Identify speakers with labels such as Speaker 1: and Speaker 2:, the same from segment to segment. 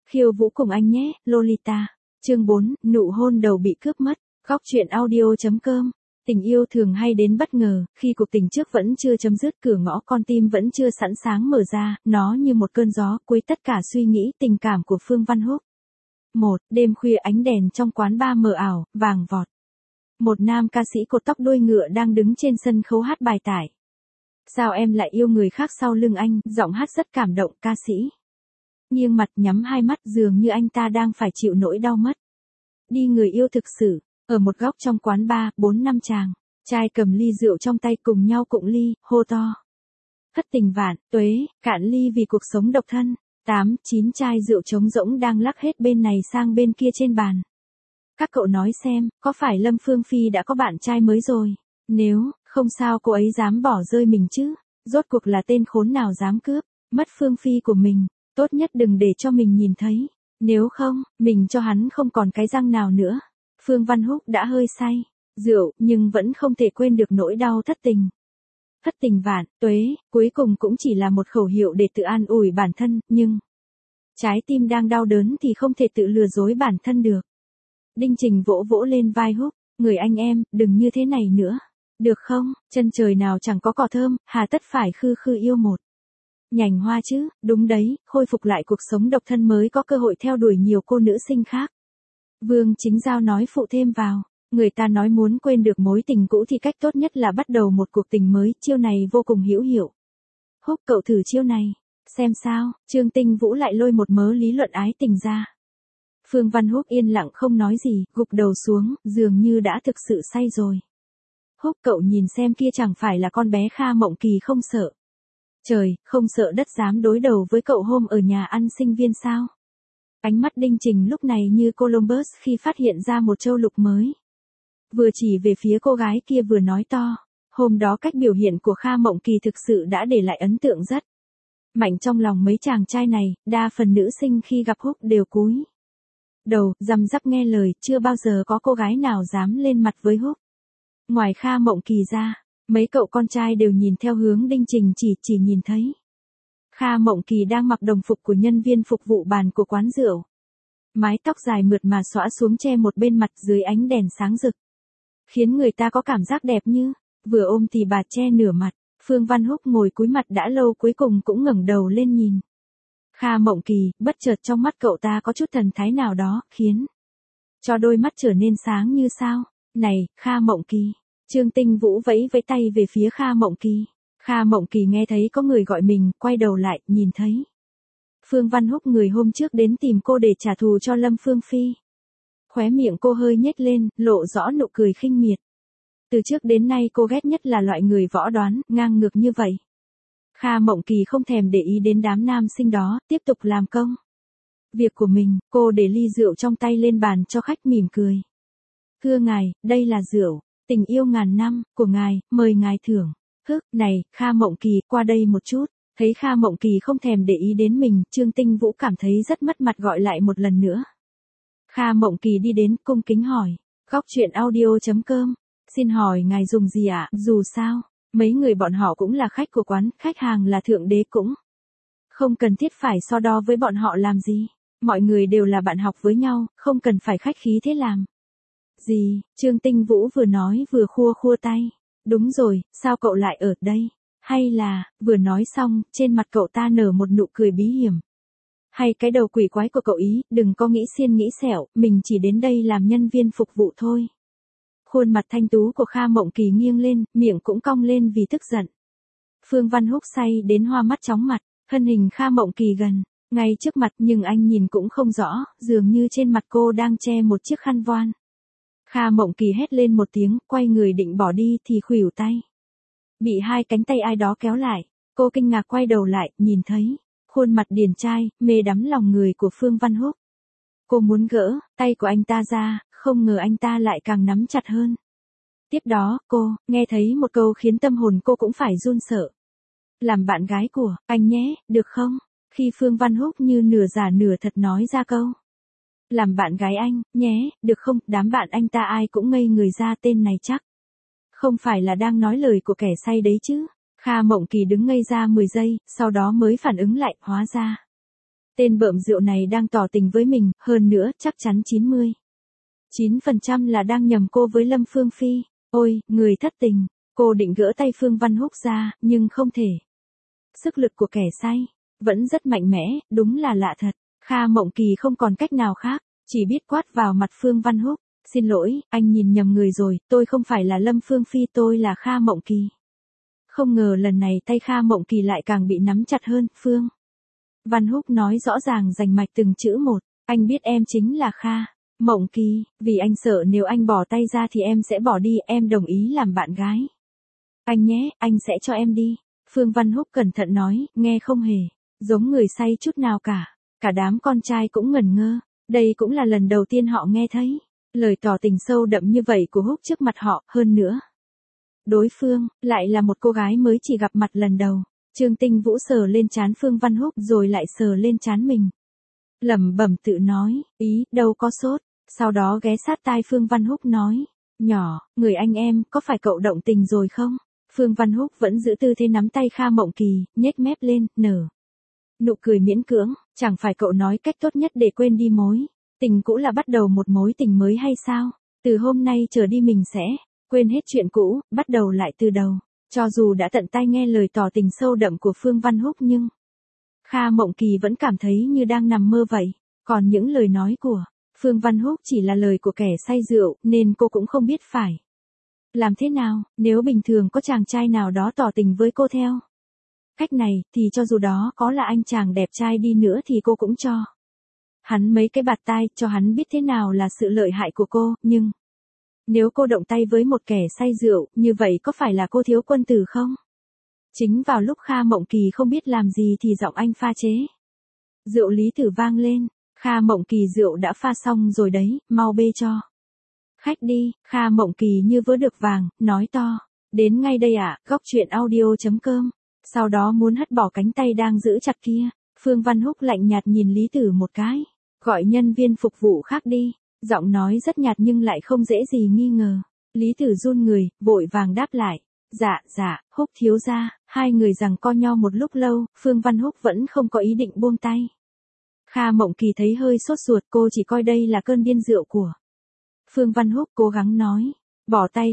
Speaker 1: Khiêu vũ cùng anh nhé, Lolita. Chương 4, nụ hôn đầu bị cướp mất. Góc truyện audio.com. Tình yêu thường hay đến bất ngờ, khi cuộc tình trước vẫn chưa chấm dứt, cửa ngõ con tim vẫn chưa sẵn sàng mở ra, nó như một cơn gió quấy tất cả suy nghĩ tình cảm của Phương Văn Húc. Đêm khuya ánh đèn trong quán bar mờ ảo, vàng vọt. Một nam ca sĩ cột tóc đuôi ngựa đang đứng trên sân khấu hát bài tải. Sao em lại yêu người khác sau lưng anh, giọng hát rất cảm động, ca sĩ nghiêng mặt nhắm hai mắt dường như anh ta đang phải chịu nỗi đau mất đi người yêu thực sự. Ở một góc trong quán bar, 4-5 chàng trai cầm ly rượu trong tay cùng nhau cụng ly, hô to. Thất tình vạn, tuế, cạn ly vì cuộc sống độc thân. 8-9 chai rượu trống rỗng đang lắc hết bên này sang bên kia trên bàn. Các cậu nói xem, có phải Lâm Phương Phi đã có bạn trai mới rồi? Nếu không sao cô ấy dám bỏ rơi mình chứ? Rốt cuộc là tên khốn nào dám cướp mất Phương Phi của mình? Tốt nhất đừng để cho mình nhìn thấy. Nếu không, mình cho hắn không còn cái răng nào nữa. Phương Văn Húc đã hơi say rượu, nhưng vẫn không thể quên được nỗi đau thất tình. Thất tình vạn, tuế, cuối cùng cũng chỉ là một khẩu hiệu để tự an ủi bản thân, nhưng trái tim đang đau đớn thì không thể tự lừa dối bản thân được. Đinh Trình vỗ vỗ lên vai Húc, người anh em, đừng như thế này nữa. Được không, chân trời nào chẳng có cỏ thơm, hà tất phải khư khư yêu một nhành hoa chứ, đúng đấy, khôi phục lại cuộc sống độc thân mới có cơ hội theo đuổi nhiều cô nữ sinh khác. Vương Chính Giao nói phụ thêm vào, người ta nói muốn quên được mối tình cũ thì cách tốt nhất là bắt đầu một cuộc tình mới, chiêu này vô cùng hữu hiệu. Húc cậu thử chiêu này, xem sao, Trương Tinh Vũ lại lôi một mớ lý luận ái tình ra. Phương Văn Húc yên lặng không nói gì, gục đầu xuống, dường như đã thực sự say rồi. Húc cậu nhìn xem kia chẳng phải là con bé Kha Mộng Kỳ không sợ. Trời, không sợ đất dám đối đầu với cậu hôm ở nhà ăn sinh viên sao? Ánh mắt Đinh Trình lúc này như Columbus khi phát hiện ra một châu lục mới. Vừa chỉ về phía cô gái kia vừa nói to, hôm đó cách biểu hiện của Kha Mộng Kỳ thực sự đã để lại ấn tượng rất mạnh trong lòng mấy chàng trai này, đa phần nữ sinh khi gặp Húc đều cúi đầu, răm rắp nghe lời, chưa bao giờ có cô gái nào dám lên mặt với Húc. Ngoài Kha Mộng Kỳ ra, mấy cậu con trai đều nhìn theo hướng Đinh Trình chỉ nhìn thấy. Kha Mộng Kỳ đang mặc đồng phục của nhân viên phục vụ bàn của quán rượu. Mái tóc dài mượt mà xõa xuống che một bên mặt dưới ánh đèn sáng rực, khiến người ta có cảm giác đẹp như vừa ôm thì bà che nửa mặt. Phương Văn Húc ngồi cúi mặt đã lâu cuối cùng cũng ngẩng đầu lên nhìn Kha Mộng Kỳ, bất chợt trong mắt cậu ta có chút thần thái nào đó, khiến cho đôi mắt trở nên sáng như sao. Này, Kha Mộng Kỳ. Trương Tinh Vũ vẫy vẫy tay về phía Kha Mộng Kỳ. Kha Mộng Kỳ nghe thấy có người gọi mình, quay đầu lại, nhìn thấy Phương Văn Húc người hôm trước đến tìm cô để trả thù cho Lâm Phương Phi. Khóe miệng cô hơi nhếch lên, lộ rõ nụ cười khinh miệt. Từ trước đến nay cô ghét nhất là loại người võ đoán, ngang ngược như vậy. Kha Mộng Kỳ không thèm để ý đến đám nam sinh đó, tiếp tục làm công việc của mình, cô để ly rượu trong tay lên bàn cho khách mỉm cười. Thưa ngài, đây là rượu tình yêu ngàn năm của ngài, mời ngài thưởng. Này, Kha Mộng Kỳ, qua đây một chút. Thấy Kha Mộng Kỳ không thèm để ý đến mình, Trương Tinh Vũ cảm thấy rất mất mặt gọi lại một lần nữa. Kha Mộng Kỳ đi đến, cung kính hỏi. Góc truyện audio.com. Xin hỏi ngài dùng gì ạ? Dù sao, mấy người bọn họ cũng là khách của quán, khách hàng là thượng đế cũng không cần thiết phải so đo với bọn họ làm gì. Mọi người đều là bạn học với nhau, không cần phải khách khí thế làm gì. Trương Tinh Vũ vừa nói vừa khua khua tay. Đúng rồi, sao cậu lại ở đây? Hay là, vừa nói xong, trên mặt cậu ta nở một nụ cười bí hiểm. Hay cái đầu quỷ quái của cậu ý, đừng có nghĩ xiên nghĩ xẻo, mình chỉ đến đây làm nhân viên phục vụ thôi. Khuôn mặt thanh tú của Kha Mộng Kỳ nghiêng lên, miệng cũng cong lên vì tức giận. Phương Văn Húc say đến hoa mắt chóng mặt, thân hình Kha Mộng Kỳ gần ngay trước mặt nhưng anh nhìn cũng không rõ, dường như trên mặt cô đang che một chiếc khăn voan. Kha Mộng Kỳ hét lên một tiếng, quay người định bỏ đi thì khuỷu tay bị hai cánh tay ai đó kéo lại. Cô kinh ngạc quay đầu lại, nhìn thấy khuôn mặt điển trai, mê đắm lòng người của Phương Văn Húc. Cô muốn gỡ tay của anh ta ra, không ngờ anh ta lại càng nắm chặt hơn. Tiếp đó, cô nghe thấy một câu khiến tâm hồn cô cũng phải run sợ. Làm bạn gái của anh nhé, được không? Khi Phương Văn Húc như nửa giả nửa thật nói ra câu làm bạn gái anh, nhé, được không? Đám bạn anh ta ai cũng ngây người ra, tên này chắc không phải là đang nói lời của kẻ say đấy chứ. Kha Mộng Kỳ đứng ngây ra 10 giây, sau đó mới phản ứng lại, hóa ra Tên bợm rượu này đang tỏ tình với mình, hơn nữa chắc chắn 99% là đang nhầm cô với Lâm Phương Phi. Ôi, người thất tình. Cô định gỡ tay Phương Văn Húc ra, nhưng không thể. Sức lực của kẻ say vẫn rất mạnh mẽ, đúng là lạ thật. Kha Mộng Kỳ không còn cách nào khác, chỉ biết quát vào mặt Phương Văn Húc. Xin lỗi, anh nhìn nhầm người rồi, tôi không phải là Lâm Phương Phi, tôi là Kha Mộng Kỳ. Không ngờ lần này tay Kha Mộng Kỳ lại càng bị nắm chặt hơn. Phương Văn Húc nói rõ ràng rành mạch từng chữ một. Anh biết em chính là Kha Mộng Kỳ, vì anh sợ nếu anh bỏ tay ra thì em sẽ bỏ đi, em đồng ý làm bạn gái. Anh nhé, anh sẽ cho em đi. Phương Văn Húc cẩn thận nói, nghe không hề giống người say chút nào cả. Cả đám con trai cũng ngẩn ngơ. Đây cũng là lần đầu tiên họ nghe thấy lời tỏ tình sâu đậm như vậy của Húc trước mặt họ, hơn nữa. Đối phương, lại là một cô gái mới chỉ gặp mặt lần đầu. Trương Tinh Vũ sờ lên trán Phương Văn Húc rồi lại sờ lên trán mình. Lẩm bẩm tự nói, ý, đâu có sốt. Sau đó ghé sát tai Phương Văn Húc nói, nhỏ, người anh em, có phải cậu động tình rồi không? Phương Văn Húc vẫn giữ tư thế nắm tay Kha Mộng Kỳ, nhếch mép lên, nở nụ cười miễn cưỡng, chẳng phải cậu nói cách tốt nhất để quên đi mối tình cũ là bắt đầu một mối tình mới hay sao? Từ hôm nay trở đi mình sẽ quên hết chuyện cũ, bắt đầu lại từ đầu. Cho dù đã tận tai nghe lời tỏ tình sâu đậm của Phương Văn Húc nhưng Kha Mộng Kỳ vẫn cảm thấy như đang nằm mơ vậy. Còn những lời nói của Phương Văn Húc chỉ là lời của kẻ say rượu, nên cô cũng không biết phải làm thế nào. Nếu bình thường có chàng trai nào đó tỏ tình với cô theo cách này, thì cho dù đó có là anh chàng đẹp trai đi nữa thì cô cũng cho hắn mấy cái bạt tai, cho hắn biết thế nào là sự lợi hại của cô. Nhưng nếu cô động tay với một kẻ say rượu, như vậy có phải là cô thiếu quân tử không? Chính vào lúc Kha Mộng Kỳ không biết làm gì thì giọng anh pha chế rượu Lý Tử vang lên. Kha Mộng Kỳ, rượu đã pha xong rồi đấy, mau bê cho khách đi. Kha Mộng Kỳ như vớ được vàng, nói to, đến ngay đây ạ. Góc truyện audio.com. Sau đó muốn hất bỏ cánh tay đang giữ chặt kia. Phương Văn Húc lạnh nhạt nhìn Lý Tử một cái, gọi nhân viên phục vụ khác đi. Giọng nói rất nhạt nhưng lại không dễ gì nghi ngờ. Lý Tử run người, vội vàng đáp lại, dạ, Húc thiếu gia. Hai người giằng co nhau một lúc lâu, Phương Văn Húc vẫn không có ý định buông tay. Kha Mộng Kỳ thấy hơi sốt ruột, cô chỉ coi đây là cơn điên rượu của Phương Văn Húc, cố gắng nói, bỏ tay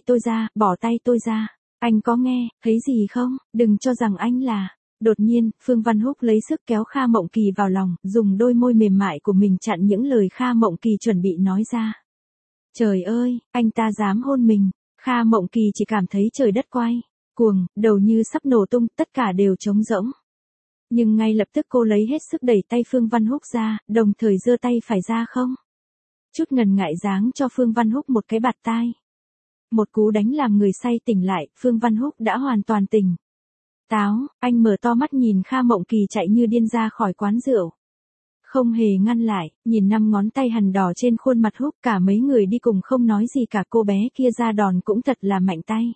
Speaker 1: tôi ra. Anh có nghe thấy gì không? Đừng cho rằng anh là... Đột nhiên, Phương Văn Húc lấy sức kéo Kha Mộng Kỳ vào lòng, dùng đôi môi mềm mại của mình chặn những lời Kha Mộng Kỳ chuẩn bị nói ra. Trời ơi, anh ta dám hôn mình. Kha Mộng Kỳ chỉ cảm thấy trời đất quay cuồng, đầu như sắp nổ tung, tất cả đều trống rỗng. Nhưng ngay lập tức cô lấy hết sức đẩy tay Phương Văn Húc ra, đồng thời giơ tay phải ra không chút ngần ngại giáng cho Phương Văn Húc một cái bạt tai. Một cú đánh làm người say tỉnh lại, Phương Văn Húc đã hoàn toàn tỉnh táo. Anh mở to mắt nhìn Kha Mộng Kỳ chạy như điên ra khỏi quán rượu, không hề ngăn lại. Nhìn 5 ngón tay hằn đỏ trên khuôn mặt Húc, cả mấy người đi cùng không nói gì cả. Cô bé kia ra đòn cũng thật là mạnh tay.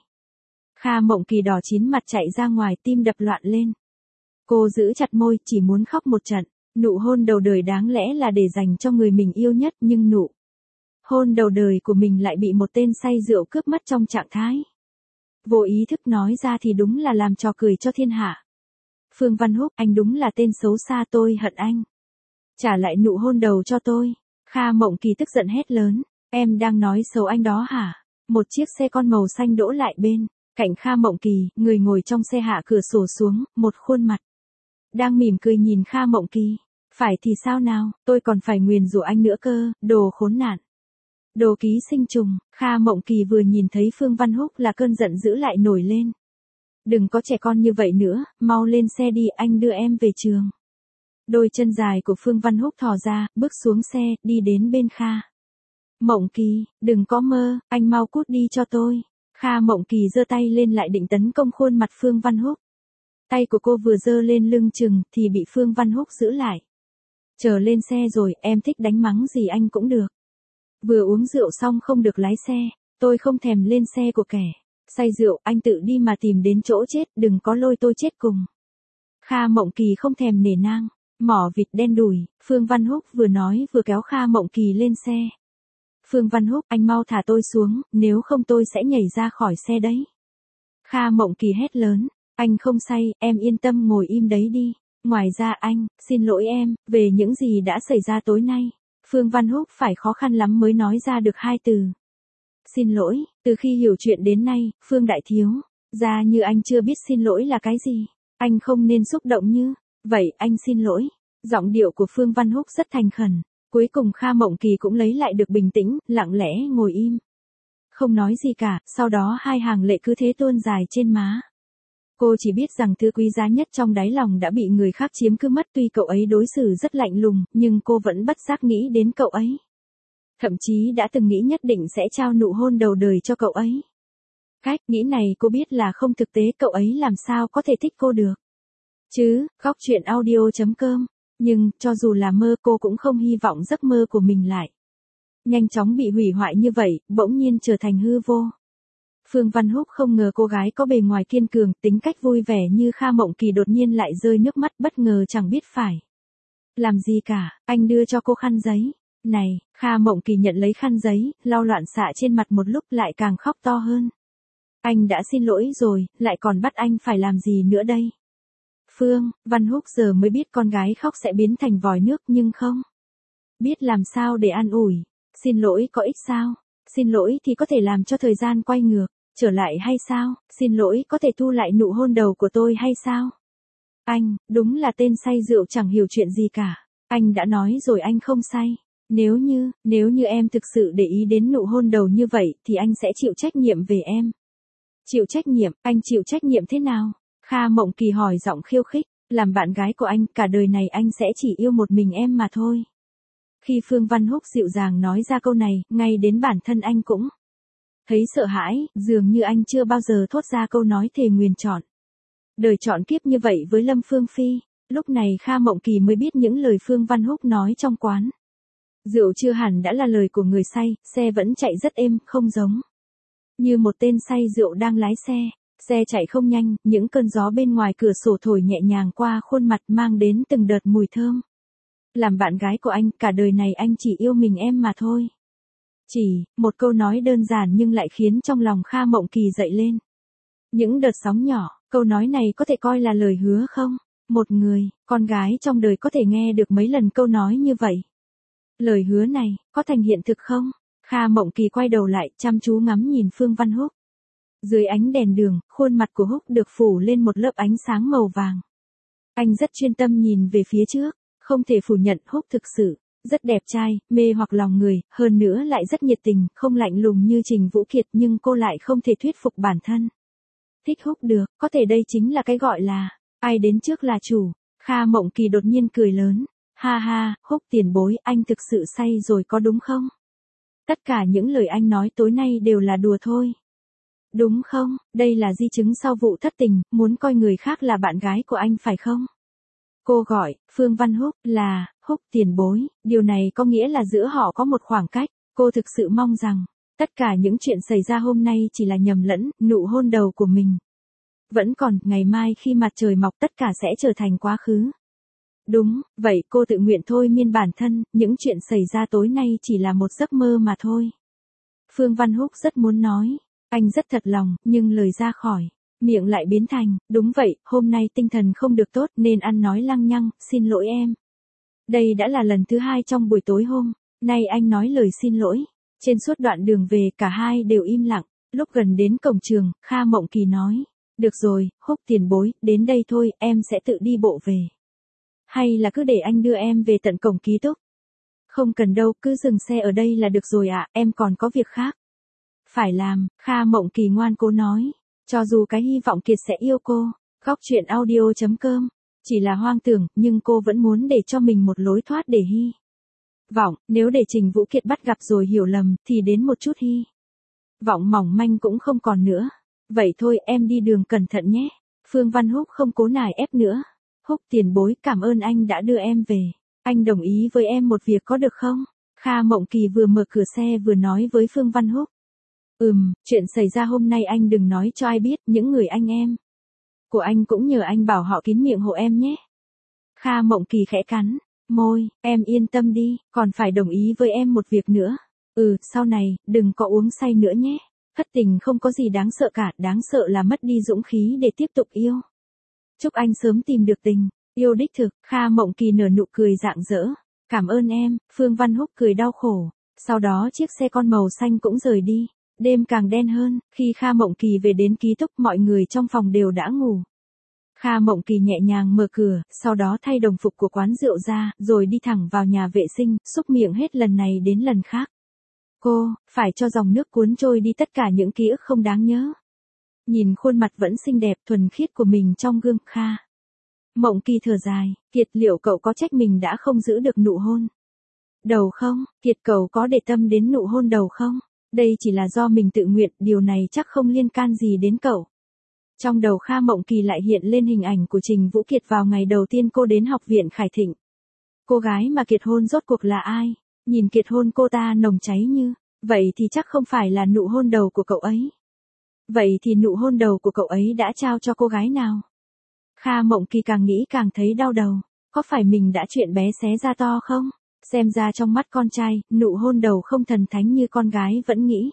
Speaker 1: Kha Mộng Kỳ đỏ chín mặt chạy ra ngoài, tim đập loạn lên. Cô giữ chặt môi, chỉ muốn khóc một trận. Nụ hôn đầu đời đáng lẽ là để dành cho người mình yêu nhất, nhưng nụ hôn đầu đời của mình lại bị một tên say rượu cướp mất trong trạng thái vô ý thức. Nói ra thì đúng là làm trò cười cho thiên hạ. Phương Văn Húc, anh đúng là tên xấu xa, tôi hận anh. Trả lại nụ hôn đầu cho tôi. Kha Mộng Kỳ tức giận hét lớn, em đang nói xấu anh đó hả? Một chiếc xe con màu xanh đỗ lại bên cạnh Kha Mộng Kỳ, người ngồi trong xe hạ cửa sổ xuống, một khuôn mặt đang mỉm cười nhìn Kha Mộng Kỳ. Phải thì sao nào, tôi còn phải nguyền rủa anh nữa cơ, đồ khốn nạn. Đồ ký sinh trùng. Kha Mộng Kỳ vừa nhìn thấy Phương Văn Húc là cơn giận dữ lại nổi lên. Đừng có trẻ con như vậy nữa, mau lên xe đi, anh đưa em về trường. Đôi chân dài của Phương Văn Húc thò ra, bước xuống xe, đi đến bên Kha Mộng Kỳ. Đừng có mơ, anh mau cút đi cho tôi. Kha Mộng Kỳ giơ tay lên lại định tấn công khuôn mặt Phương Văn Húc. Tay của cô vừa giơ lên lưng chừng thì bị Phương Văn Húc giữ lại. Chờ lên xe rồi, em thích đánh mắng gì anh cũng được. Vừa uống rượu xong không được lái xe. Tôi không thèm lên xe của kẻ say rượu, anh tự đi mà tìm đến chỗ chết, đừng có lôi tôi chết cùng. Kha Mộng Kỳ không thèm nể nang, mỏ vịt đen đủi. Phương Văn Húc vừa nói vừa kéo Kha Mộng Kỳ lên xe. Phương Văn Húc, anh mau thả tôi xuống, nếu không tôi sẽ nhảy ra khỏi xe đấy. Kha Mộng Kỳ hét lớn, anh không say, em yên tâm ngồi im đấy đi. Ngoài ra anh, xin lỗi em, về những gì đã xảy ra tối nay. Phương Văn Húc phải khó khăn lắm mới nói ra được hai từ. Xin lỗi, từ khi hiểu chuyện đến nay, Phương Đại Thiếu, ra như anh chưa biết xin lỗi là cái gì. Anh không nên xúc động như, vậy anh xin lỗi. Giọng điệu của Phương Văn Húc rất thành khẩn. Cuối cùng Kha Mộng Kỳ cũng lấy lại được bình tĩnh, lặng lẽ ngồi im. Không nói gì cả, sau đó hai hàng lệ cứ thế tuôn dài trên má. Cô chỉ biết rằng thứ quý giá nhất trong đáy lòng đã bị người khác chiếm cứ mất, tuy cậu ấy đối xử rất lạnh lùng, nhưng cô vẫn bất giác nghĩ đến cậu ấy. Thậm chí đã từng nghĩ nhất định sẽ trao nụ hôn đầu đời cho cậu ấy. Cách nghĩ này cô biết là không thực tế, cậu ấy làm sao có thể thích cô được. Chứ, góc chuyện audio.com. Nhưng, cho dù là mơ cô cũng không hy vọng giấc mơ của mình lại nhanh chóng bị hủy hoại như vậy, bỗng nhiên trở thành hư vô. Phương Văn Húc không ngờ cô gái có bề ngoài kiên cường, tính cách vui vẻ như Kha Mộng Kỳ đột nhiên lại rơi nước mắt, bất ngờ chẳng biết phải làm gì cả. Anh đưa cho cô khăn giấy. Này, Kha Mộng Kỳ nhận lấy khăn giấy, lau loạn xạ trên mặt một lúc lại càng khóc to hơn. Anh đã xin lỗi rồi, lại còn bắt anh phải làm gì nữa đây? Phương Văn Húc giờ mới biết con gái khóc sẽ biến thành vòi nước, nhưng không biết làm sao để an ủi. Xin lỗi có ích sao? Xin lỗi thì có thể làm cho thời gian quay ngược trở lại hay sao? Xin lỗi có thể thu lại nụ hôn đầu của tôi hay sao? Anh, đúng là tên say rượu chẳng hiểu chuyện gì cả. Anh đã nói rồi anh không say. Nếu như em thực sự để ý đến nụ hôn đầu như vậy thì anh sẽ chịu trách nhiệm về em. Chịu trách nhiệm, anh chịu trách nhiệm thế nào? Kha Mộng Kỳ hỏi giọng khiêu khích, làm bạn gái của anh, cả đời này anh sẽ chỉ yêu một mình em mà thôi. Khi Phương Văn Húc dịu dàng nói ra câu này, ngay đến bản thân anh cũng thấy sợ hãi, dường như anh chưa bao giờ thốt ra câu nói thề nguyền chọn đời chọn kiếp như vậy với Lâm Phương Phi. Lúc này Kha Mộng Kỳ mới biết những lời Phương Văn Húc nói trong quán rượu chưa hẳn đã là lời của người say, xe vẫn chạy rất êm, không giống như một tên say rượu đang lái xe. Xe chạy không nhanh, những cơn gió bên ngoài cửa sổ thổi nhẹ nhàng qua khuôn mặt, mang đến từng đợt mùi thơm. Làm bạn gái của anh, cả đời này anh chỉ yêu mình em mà thôi. Chỉ, một câu nói đơn giản nhưng lại khiến trong lòng Kha Mộng Kỳ dậy lên những đợt sóng nhỏ. Câu nói này có thể coi là lời hứa không? Một người, con gái trong đời có thể nghe được mấy lần câu nói như vậy? Lời hứa này, có thành hiện thực không? Kha Mộng Kỳ quay đầu lại, chăm chú ngắm nhìn Phương Văn Húc. Dưới ánh đèn đường, khuôn mặt của Húc được phủ lên một lớp ánh sáng màu vàng. Anh rất chuyên tâm nhìn về phía trước, không thể phủ nhận Húc thực sự rất đẹp trai, mê hoặc lòng người, hơn nữa lại rất nhiệt tình, không lạnh lùng như Trình Vũ Kiệt, nhưng cô lại không thể thuyết phục bản thân thích Húc được, có thể đây chính là cái gọi là ai đến trước là chủ. Kha Mộng Kỳ đột nhiên cười lớn, ha ha, Húc tiền bối, anh thực sự say rồi có đúng không? Tất cả những lời anh nói tối nay đều là đùa thôi. Đúng không, đây là di chứng sau vụ thất tình, muốn coi người khác là bạn gái của anh phải không? Cô gọi, Phương Văn Húc, là, Húc tiền bối, điều này có nghĩa là giữa họ có một khoảng cách. Cô thực sự mong rằng, tất cả những chuyện xảy ra hôm nay chỉ là nhầm lẫn, nụ hôn đầu của mình vẫn còn, ngày mai khi mặt trời mọc tất cả sẽ trở thành quá khứ. Đúng, vậy cô tự nguyện thôi miên bản thân, những chuyện xảy ra tối nay chỉ là một giấc mơ mà thôi. Phương Văn Húc rất muốn nói, anh rất thật lòng, nhưng lời ra khỏi miệng lại biến thành, đúng vậy, hôm nay tinh thần không được tốt nên ăn nói lăng nhăng, xin lỗi em. Đây đã là lần thứ hai trong buổi tối hôm nay anh nói lời xin lỗi. Trên suốt đoạn đường về cả hai đều im lặng. Lúc gần đến cổng trường, Kha Mộng Kỳ nói, được rồi, Húc tiền bối, đến đây thôi, em sẽ tự đi bộ về. Hay là cứ để anh đưa em về tận cổng ký túc? Không cần đâu, cứ dừng xe ở đây là được rồi ạ, em còn có việc khác phải làm. Kha Mộng Kỳ ngoan cố nói, cho dù cái hy vọng Kiệt sẽ yêu cô. Góc chuyện audio.com. Chỉ là hoang tưởng, nhưng cô vẫn muốn để cho mình một lối thoát để hy vọng, nếu để Trình Vũ Kiệt bắt gặp rồi hiểu lầm, thì đến một chút hy vọng mỏng manh cũng không còn nữa. Vậy thôi, em đi đường cẩn thận nhé. Phương Văn Húc không cố nài ép nữa. Húc tiền bối, cảm ơn anh đã đưa em về. Anh đồng ý với em một việc có được không? Kha Mộng Kỳ vừa mở cửa xe vừa nói với Phương Văn Húc. Chuyện xảy ra hôm nay anh đừng nói cho ai biết, những người anh em của anh cũng nhờ anh bảo họ kín miệng hộ em nhé. Kha Mộng Kỳ khẽ cắn môi, em yên tâm đi, còn phải đồng ý với em một việc nữa. Sau này, đừng có uống say nữa nhé. Thất tình không có gì đáng sợ cả, đáng sợ là mất đi dũng khí để tiếp tục yêu. Chúc anh sớm tìm được tình Yêu đích thực, Kha Mộng Kỳ nở nụ cười rạng rỡ. Cảm ơn em, Phương Văn Húc cười đau khổ. Sau đó chiếc xe con màu xanh cũng rời đi. Đêm càng đen hơn, khi Kha Mộng Kỳ về đến ký túc mọi người trong phòng đều đã ngủ. Kha Mộng Kỳ nhẹ nhàng mở cửa, sau đó thay đồng phục của quán rượu ra, rồi đi thẳng vào nhà vệ sinh, xúc miệng hết lần này đến lần khác. Cô, phải cho dòng nước cuốn trôi đi tất cả những ký ức không đáng nhớ. Nhìn khuôn mặt vẫn xinh đẹp thuần khiết của mình trong gương, Kha Mộng Kỳ thở dài, Kiệt liệu cậu có trách mình đã không giữ được nụ hôn đầu không? Kiệt cậu có để tâm đến nụ hôn đầu không? Đây chỉ là do mình tự nguyện, điều này chắc không liên can gì đến cậu. Trong đầu Kha Mộng Kỳ lại hiện lên hình ảnh của Trình Vũ Kiệt vào ngày đầu tiên cô đến học viện Khải Thịnh. Cô gái mà Kiệt hôn rốt cuộc là ai? Nhìn Kiệt hôn cô ta nồng cháy như, vậy thì chắc không phải là nụ hôn đầu của cậu ấy. Vậy thì nụ hôn đầu của cậu ấy đã trao cho cô gái nào? Kha Mộng Kỳ càng nghĩ càng thấy đau đầu. Có phải mình đã chuyện bé xé ra to không? Xem ra trong mắt con trai, nụ hôn đầu không thần thánh như con gái vẫn nghĩ.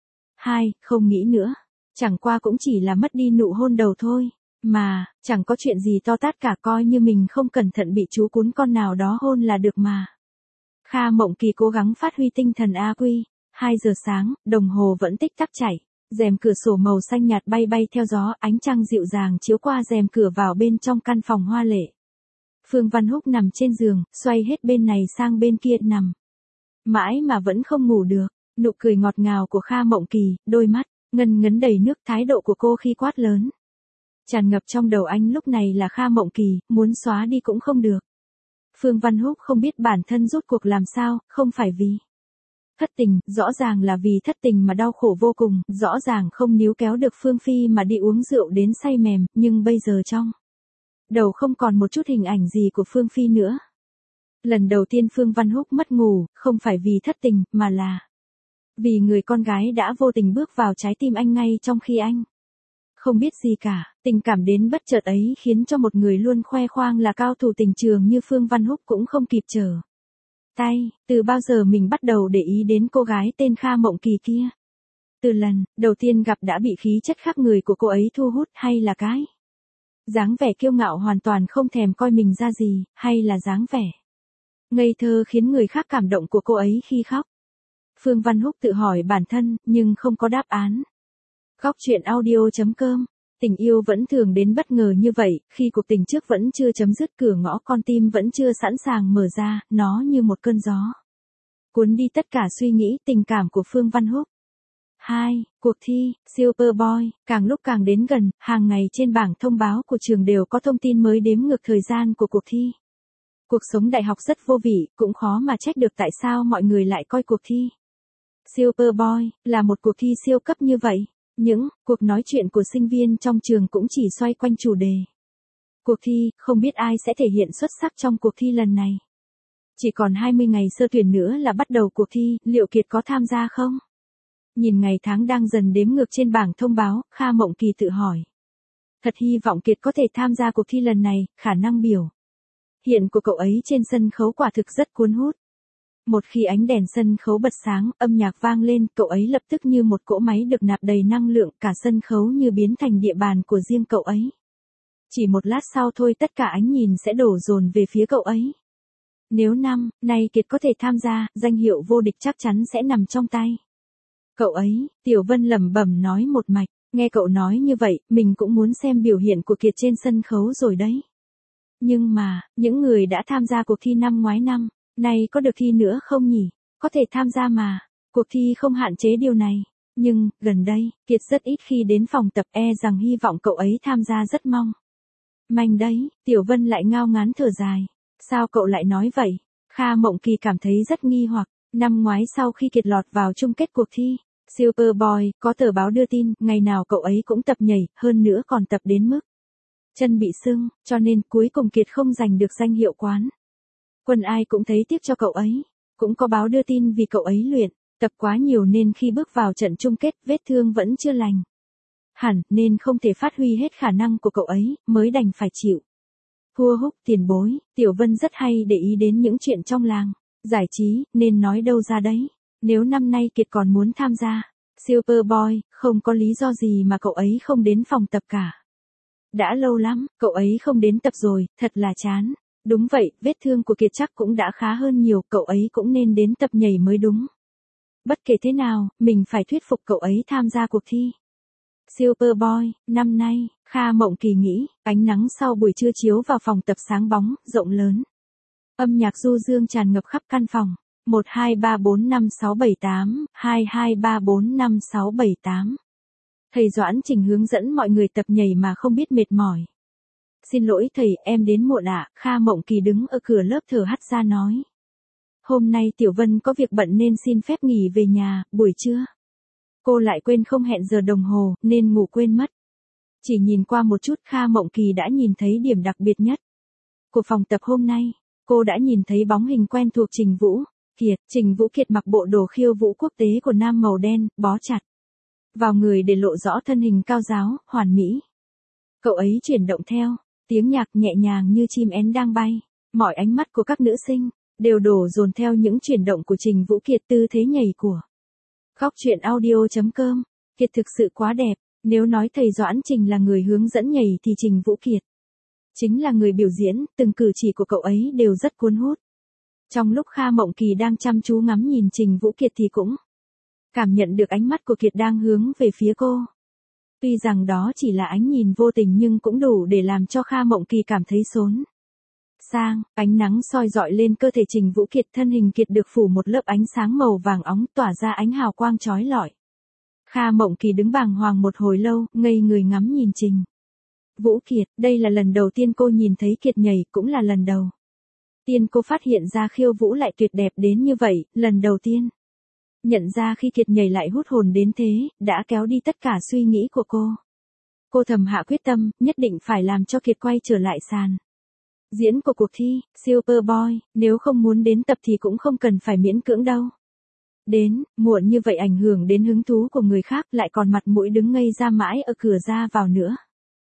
Speaker 1: Không nghĩ nữa. Chẳng qua cũng chỉ là mất đi nụ hôn đầu thôi. Mà, chẳng có chuyện gì to tát cả, coi như mình không cẩn thận bị chú cún con nào đó hôn là được mà. Kha Mộng Kỳ cố gắng phát huy tinh thần AQ. 2 giờ sáng, đồng hồ vẫn tích tắc chạy. Rèm cửa sổ màu xanh nhạt bay bay theo gió, ánh trăng dịu dàng chiếu qua rèm cửa vào bên trong căn phòng hoa lệ. Phương Văn Húc nằm trên giường, xoay hết bên này sang bên kia nằm. Mãi mà vẫn không ngủ được. Nụ cười ngọt ngào của Kha Mộng Kỳ, đôi mắt ngần ngấn đầy nước, thái độ của cô khi quát lớn tràn ngập trong đầu anh lúc này là Kha Mộng Kỳ, muốn xóa đi cũng không được. Phương Văn Húc không biết bản thân rốt cuộc làm sao, không phải vì thất tình, rõ ràng là vì thất tình mà đau khổ vô cùng, rõ ràng không níu kéo được Phương Phi mà đi uống rượu đến say mềm, nhưng bây giờ trong đầu không còn một chút hình ảnh gì của Phương Phi nữa. Lần đầu tiên Phương Văn Húc mất ngủ, không phải vì thất tình, mà là vì người con gái đã vô tình bước vào trái tim anh ngay trong khi anh không biết gì cả. Tình cảm đến bất chợt ấy khiến cho một người luôn khoe khoang là cao thủ tình trường như Phương Văn Húc cũng không kịp trở tay. Từ bao giờ mình bắt đầu để ý đến cô gái tên Kha Mộng Kỳ kia? Từ lần đầu tiên gặp đã bị khí chất khác người của cô ấy thu hút, hay là cái dáng vẻ kiêu ngạo hoàn toàn không thèm coi mình ra gì, hay là dáng vẻ ngây thơ khiến người khác cảm động của cô ấy khi khóc? Phương Văn Húc tự hỏi bản thân, nhưng không có đáp án. Góc truyện audio.com. Tình yêu vẫn thường đến bất ngờ như vậy, khi cuộc tình trước vẫn chưa chấm dứt, cửa ngõ con tim vẫn chưa sẵn sàng mở ra, nó như một cơn gió cuốn đi tất cả suy nghĩ, tình cảm của Phương Văn Húc. Cuộc thi Superboy càng lúc càng đến gần, hàng ngày trên bảng thông báo của trường đều có thông tin mới đếm ngược thời gian của cuộc thi. Cuộc sống đại học rất vô vị, cũng khó mà trách được tại sao mọi người lại coi cuộc thi Superboy là một cuộc thi siêu cấp như vậy. Những cuộc nói chuyện của sinh viên trong trường cũng chỉ xoay quanh chủ đề cuộc thi, không biết ai sẽ thể hiện xuất sắc trong cuộc thi lần này. Chỉ còn 20 ngày sơ tuyển nữa là bắt đầu cuộc thi, liệu Kiệt có tham gia không? Nhìn ngày tháng đang dần đếm ngược trên bảng thông báo, Kha Mộng Kỳ tự hỏi. Thật hy vọng Kiệt có thể tham gia cuộc thi lần này, khả năng biểu hiện của cậu ấy trên sân khấu quả thực rất cuốn hút. Một khi ánh đèn sân khấu bật sáng, âm nhạc vang lên, cậu ấy lập tức như một cỗ máy được nạp đầy năng lượng, cả sân khấu như biến thành địa bàn của riêng cậu ấy. Chỉ một lát sau thôi tất cả ánh nhìn sẽ đổ dồn về phía cậu ấy. Nếu năm nay Kiệt có thể tham gia, danh hiệu vô địch chắc chắn sẽ nằm trong tay cậu ấy. Tiểu Vân lẩm bẩm nói một mạch, nghe cậu nói như vậy, mình cũng muốn xem biểu hiện của Kiệt trên sân khấu rồi đấy. Nhưng mà, những người đã tham gia cuộc thi năm ngoái năm nay có được thi nữa không nhỉ? Có thể tham gia mà, cuộc thi không hạn chế điều này. Nhưng, gần đây, Kiệt rất ít khi đến phòng tập, rằng hy vọng cậu ấy tham gia rất mong manh đấy. Tiểu Vân lại ngao ngán thở dài. Sao cậu lại nói vậy? Kha Mộng Kỳ cảm thấy rất nghi hoặc. Năm ngoái sau khi Kiệt lọt vào chung kết cuộc thi Superboy, có tờ báo đưa tin, ngày nào cậu ấy cũng tập nhảy, hơn nữa còn tập đến mức chân bị sưng, cho nên cuối cùng Kiệt không giành được danh hiệu quán quân. Ai cũng thấy tiếc cho cậu ấy. Cũng có báo đưa tin vì cậu ấy luyện tập quá nhiều nên khi bước vào trận chung kết, vết thương vẫn chưa lành hẳn, nên không thể phát huy hết khả năng của cậu ấy, mới đành phải chịu thua. Húc tiền bối, Tiểu Vân rất hay để ý đến những chuyện trong làng giải trí, nên nói đâu ra đấy. Nếu năm nay Kiệt còn muốn tham gia Superboy, không có lý do gì mà cậu ấy không đến phòng tập cả. Đã lâu lắm, cậu ấy không đến tập rồi, thật là chán. Đúng vậy, vết thương của Kiệt chắc cũng đã khá hơn nhiều, cậu ấy cũng nên đến tập nhảy mới đúng. Bất kể thế nào, mình phải thuyết phục cậu ấy tham gia cuộc thi. Superboy, năm nay, Kha Mộng Kỳ nghĩ, ánh nắng sau buổi trưa chiếu vào phòng tập sáng bóng, rộng lớn. Âm nhạc du dương tràn ngập khắp căn phòng. 12345678223456788. Thầy Doãn Trình hướng dẫn mọi người tập nhảy mà không biết mệt mỏi. Xin lỗi thầy, em đến muộn ạ, Kha Mộng Kỳ đứng ở cửa lớp thở hắt ra nói. Hôm nay Tiểu Vân có việc bận nên xin phép nghỉ về nhà, buổi trưa. Cô lại quên không hẹn giờ đồng hồ, nên ngủ quên mất. Chỉ nhìn qua một chút Kha Mộng Kỳ đã nhìn thấy điểm đặc biệt nhất của phòng tập hôm nay. Cô đã nhìn thấy bóng hình quen thuộc Trình Vũ Kiệt. Trình Vũ Kiệt mặc bộ đồ khiêu vũ quốc tế của nam màu đen, bó chặt vào người để lộ rõ thân hình cao ráo, hoàn mỹ. Cậu ấy chuyển động theo tiếng nhạc nhẹ nhàng như chim én đang bay. Mọi ánh mắt của các nữ sinh đều đổ dồn theo những chuyển động của Trình Vũ Kiệt, tư thế nhảy của. Góc truyện audio.com. Kiệt thực sự quá đẹp. Nếu nói thầy Doãn Trình là người hướng dẫn nhảy thì Trình Vũ Kiệt chính là người biểu diễn, từng cử chỉ của cậu ấy đều rất cuốn hút. Trong lúc Kha Mộng Kỳ đang chăm chú ngắm nhìn Trình Vũ Kiệt thì cũng cảm nhận được ánh mắt của Kiệt đang hướng về phía cô. Tuy rằng đó chỉ là ánh nhìn vô tình nhưng cũng đủ để làm cho Kha Mộng Kỳ cảm thấy xốn sang. Ánh nắng soi rọi lên cơ thể Trình Vũ Kiệt, thân hình Kiệt được phủ một lớp ánh sáng màu vàng óng tỏa ra ánh hào quang chói lọi. Kha Mộng Kỳ đứng bàng hoàng một hồi lâu, ngây người ngắm nhìn Trình Vũ Kiệt. Đây là lần đầu tiên cô nhìn thấy Kiệt nhảy, cũng là lần đầu tiên cô phát hiện ra khiêu vũ lại tuyệt đẹp đến như vậy, lần đầu tiên nhận ra khi Kiệt nhảy lại hút hồn đến thế, đã kéo đi tất cả suy nghĩ của cô. Cô thầm hạ quyết tâm, nhất định phải làm cho Kiệt quay trở lại sàn diễn của cuộc thi Superboy, nếu không muốn đến tập thì cũng không cần phải miễn cưỡng đâu. Đến, muộn như vậy ảnh hưởng đến hứng thú của người khác, lại còn mặt mũi đứng ngây ra mãi ở cửa ra vào nữa.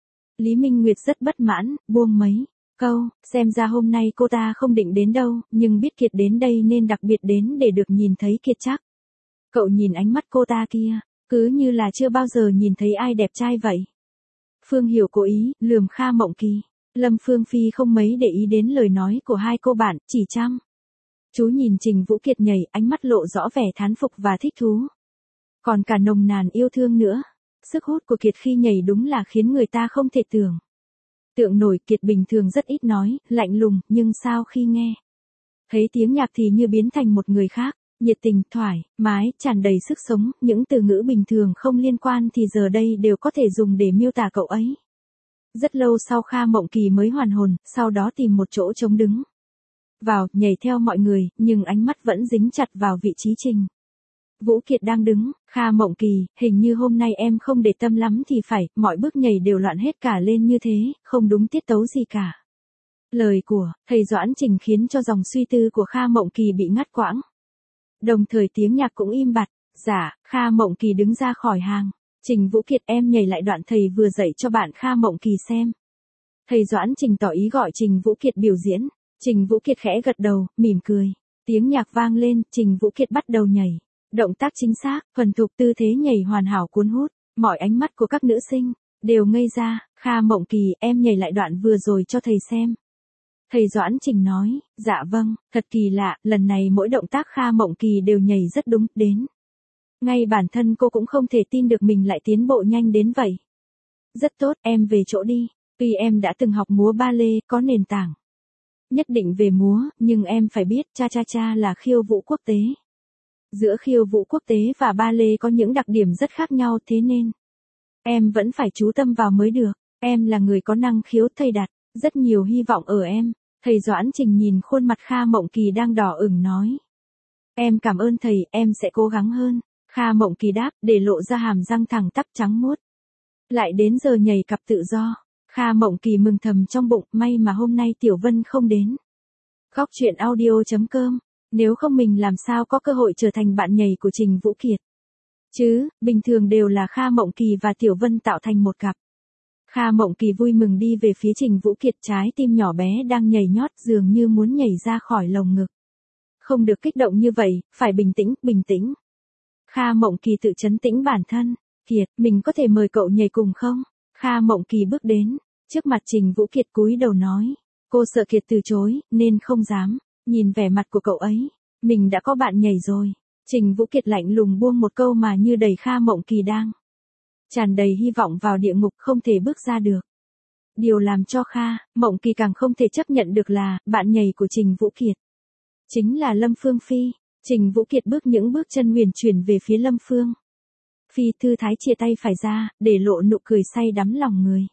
Speaker 1: Lý Minh Nguyệt rất bất mãn, buông mấy câu, xem ra hôm nay cô ta không định đến đâu, nhưng biết Kiệt đến đây nên đặc biệt đến để được nhìn thấy Kiệt chắc. Cậu nhìn ánh mắt cô ta kia, cứ như là chưa bao giờ nhìn thấy ai đẹp trai vậy. Phương Hiểu cố ý lườm Kha Mộng Kỳ. Lâm Phương Phi không mấy để ý đến lời nói của hai cô bạn, chỉ chăm chú nhìn Trình Vũ Kiệt nhảy, ánh mắt lộ rõ vẻ thán phục và thích thú. Còn cả nồng nàn yêu thương nữa. Sức hút của Kiệt khi nhảy đúng là khiến người ta không thể tưởng tượng nổi. Kiệt bình thường rất ít nói, lạnh lùng, nhưng sao khi nghe thấy tiếng nhạc thì như biến thành một người khác, nhiệt tình, thoải mái, tràn đầy sức sống. Những từ ngữ bình thường không liên quan thì giờ đây đều có thể dùng để miêu tả cậu ấy. Rất lâu sau Kha Mộng Kỳ mới hoàn hồn, sau đó tìm một chỗ trống đứng vào, nhảy theo mọi người, nhưng ánh mắt vẫn dính chặt vào vị trí Trình Vũ Kiệt đang đứng. Kha Mộng Kỳ, hình như hôm nay em không để tâm lắm thì phải, mọi bước nhảy đều loạn hết cả lên như thế, không đúng tiết tấu gì cả. Lời của thầy Doãn Trình khiến cho dòng suy tư của Kha Mộng Kỳ bị ngắt quãng. Đồng thời tiếng nhạc cũng im bặt. Dạ, Kha Mộng Kỳ đứng ra khỏi hàng. Trình Vũ Kiệt, em nhảy lại đoạn thầy vừa dạy cho bạn Kha Mộng Kỳ xem. Thầy Doãn Trình tỏ ý gọi Trình Vũ Kiệt biểu diễn. Trình Vũ Kiệt khẽ gật đầu, mỉm cười. Tiếng nhạc vang lên, Trình Vũ Kiệt bắt đầu nhảy. Động tác chính xác, thuần thục, tư thế nhảy hoàn hảo cuốn hút. Mọi ánh mắt của các nữ sinh đều ngây ra. Kha Mộng Kỳ, em nhảy lại đoạn vừa rồi cho thầy xem. Thầy Doãn Trình nói, dạ vâng, thật kỳ lạ, lần này mỗi động tác Kha Mộng Kỳ đều nhảy rất đúng, đến ngay bản thân cô cũng không thể tin được mình lại tiến bộ nhanh đến vậy. Rất tốt, em về chỗ đi. Tuy em đã từng học múa ba lê, có nền tảng nhất định về múa, nhưng em phải biết, cha cha cha là khiêu vũ quốc tế. Giữa khiêu vũ quốc tế và ba lê có những đặc điểm rất khác nhau, thế nên em vẫn phải chú tâm vào mới được. Em là người có năng khiếu, thầy đặt rất nhiều hy vọng ở em. Thầy Doãn Trình nhìn khuôn mặt Kha Mộng Kỳ đang đỏ ửng nói. Em cảm ơn thầy, em sẽ cố gắng hơn. Kha Mộng Kỳ đáp, để lộ ra hàm răng thẳng tắp trắng muốt. Lại đến giờ nhảy cặp tự do. Kha Mộng Kỳ mừng thầm trong bụng, may mà hôm nay Tiểu Vân không đến. Góc truyện audio.com. Nếu không mình làm sao có cơ hội trở thành bạn nhảy của Trình Vũ Kiệt. Chứ, bình thường đều là Kha Mộng Kỳ và Tiểu Vân tạo thành một cặp. Kha Mộng Kỳ vui mừng đi về phía Trình Vũ Kiệt, trái tim nhỏ bé đang nhảy nhót dường như muốn nhảy ra khỏi lồng ngực. Không được kích động như vậy, phải bình tĩnh, bình tĩnh. Kha Mộng Kỳ tự trấn tĩnh bản thân. Kiệt, mình có thể mời cậu nhảy cùng không? Kha Mộng Kỳ bước đến. Trước mặt Trình Vũ Kiệt cúi đầu nói. Cô sợ Kiệt từ chối, nên không dám. Nhìn vẻ mặt của cậu ấy, mình đã có bạn nhảy rồi. Trình Vũ Kiệt lạnh lùng buông một câu mà như đầy Kha Mộng Kỳ đang tràn đầy hy vọng vào địa ngục không thể bước ra được. Điều làm cho Kha Mộng Kỳ càng không thể chấp nhận được là, bạn nhảy của Trình Vũ Kiệt chính là Lâm Phương Phi. Trình Vũ Kiệt bước những bước chân huyền chuyển về phía Lâm Phương Phi, thư thái chia tay phải ra, để lộ nụ cười say đắm lòng người.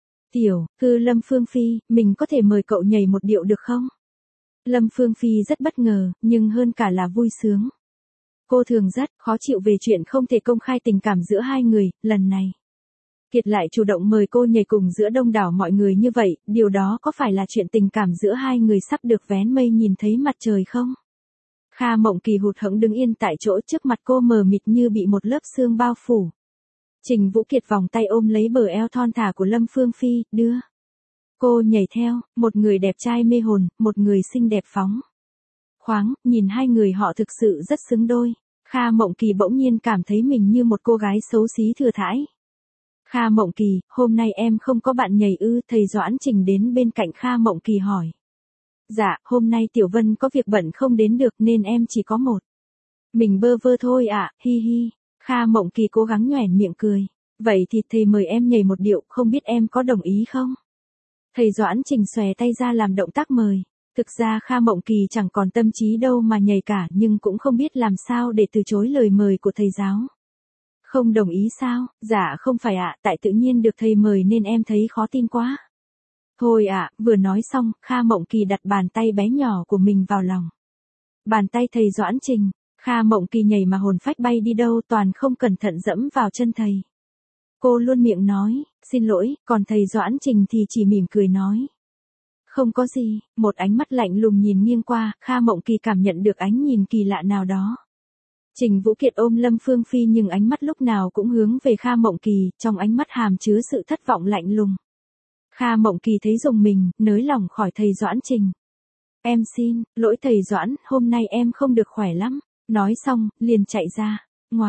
Speaker 1: Lâm Phương Phi, mình có thể mời cậu nhảy một điệu được không? Lâm Phương Phi rất bất ngờ, nhưng hơn cả là vui sướng. Cô thường rất khó chịu về chuyện không thể công khai tình cảm giữa hai người, lần này Kiệt lại chủ động mời cô nhảy cùng giữa đông đảo mọi người như vậy, điều đó có phải là chuyện tình cảm giữa hai người sắp được vén mây nhìn thấy mặt trời không? Kha Mộng Kỳ hụt hẫng đứng yên tại chỗ, trước mặt cô mờ mịt như bị một lớp sương bao phủ. Trình Vũ Kiệt vòng tay ôm lấy bờ eo thon thả của Lâm Phương Phi, đưa cô nhảy theo, một người đẹp trai mê hồn, một người xinh đẹp phóng khoáng, nhìn hai người họ thực sự rất xứng đôi. Kha Mộng Kỳ bỗng nhiên cảm thấy mình như một cô gái xấu xí thừa thãi. Kha Mộng Kỳ, hôm nay em không có bạn nhảy ư? Thầy Doãn Trình đến bên cạnh Kha Mộng Kỳ hỏi. Dạ, hôm nay Tiểu Vân có việc bận không đến được nên em chỉ có một mình bơ vơ thôi ạ, hi hi. Kha Mộng Kỳ cố gắng nhoẻn miệng cười. Vậy thì thầy mời em nhảy một điệu, không biết em có đồng ý không? Thầy Doãn Trình xòe tay ra làm động tác mời. Thực ra Kha Mộng Kỳ chẳng còn tâm trí đâu mà nhảy cả, nhưng cũng không biết làm sao để từ chối lời mời của thầy giáo. Không đồng ý sao? Dạ không phải ạ, tại tự nhiên được thầy mời nên em thấy khó tin quá. Thôi ạ, vừa nói xong, Kha Mộng Kỳ đặt bàn tay bé nhỏ của mình vào lòng bàn tay thầy Doãn Trình. Kha Mộng Kỳ nhảy mà hồn phách bay đi đâu, toàn không cẩn thận dẫm vào chân thầy. Cô luôn miệng nói, xin lỗi, còn thầy Doãn Trình thì chỉ mỉm cười nói. Không có gì, một ánh mắt lạnh lùng nhìn nghiêng qua, Kha Mộng Kỳ cảm nhận được ánh nhìn kỳ lạ nào đó. Trình Vũ Kiệt ôm Lâm Phương Phi nhưng ánh mắt lúc nào cũng hướng về Kha Mộng Kỳ, trong ánh mắt hàm chứa sự thất vọng lạnh lùng. Kha Mộng Kỳ thấy rùng mình, nới lỏng khỏi thầy Doãn Trình. Em xin lỗi thầy Doãn, hôm nay em không được khỏe lắm. Nói xong, liền chạy ra.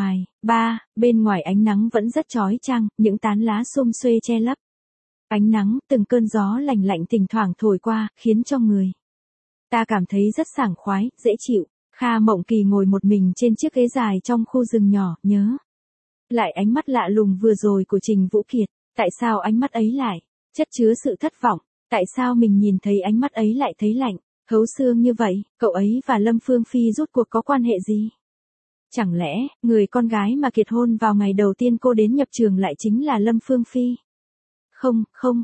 Speaker 1: Bên ngoài ánh nắng vẫn rất chói chang, những tán lá xum xuê che lấp ánh nắng, từng cơn gió lành lạnh thỉnh thoảng thổi qua, khiến cho người ta cảm thấy rất sảng khoái, dễ chịu. Kha Mộng Kỳ ngồi một mình trên chiếc ghế dài trong khu rừng nhỏ, nhớ lại ánh mắt lạ lùng vừa rồi của Trình Vũ Kiệt. Tại sao ánh mắt ấy lại chất chứa sự thất vọng? Tại sao mình nhìn thấy ánh mắt ấy lại thấy lạnh, thấu xương như vậy? Cậu ấy và Lâm Phương Phi rốt cuộc có quan hệ gì? Chẳng lẽ, người con gái mà Kiệt hôn vào ngày đầu tiên cô đến nhập trường lại chính là Lâm Phương Phi? Không.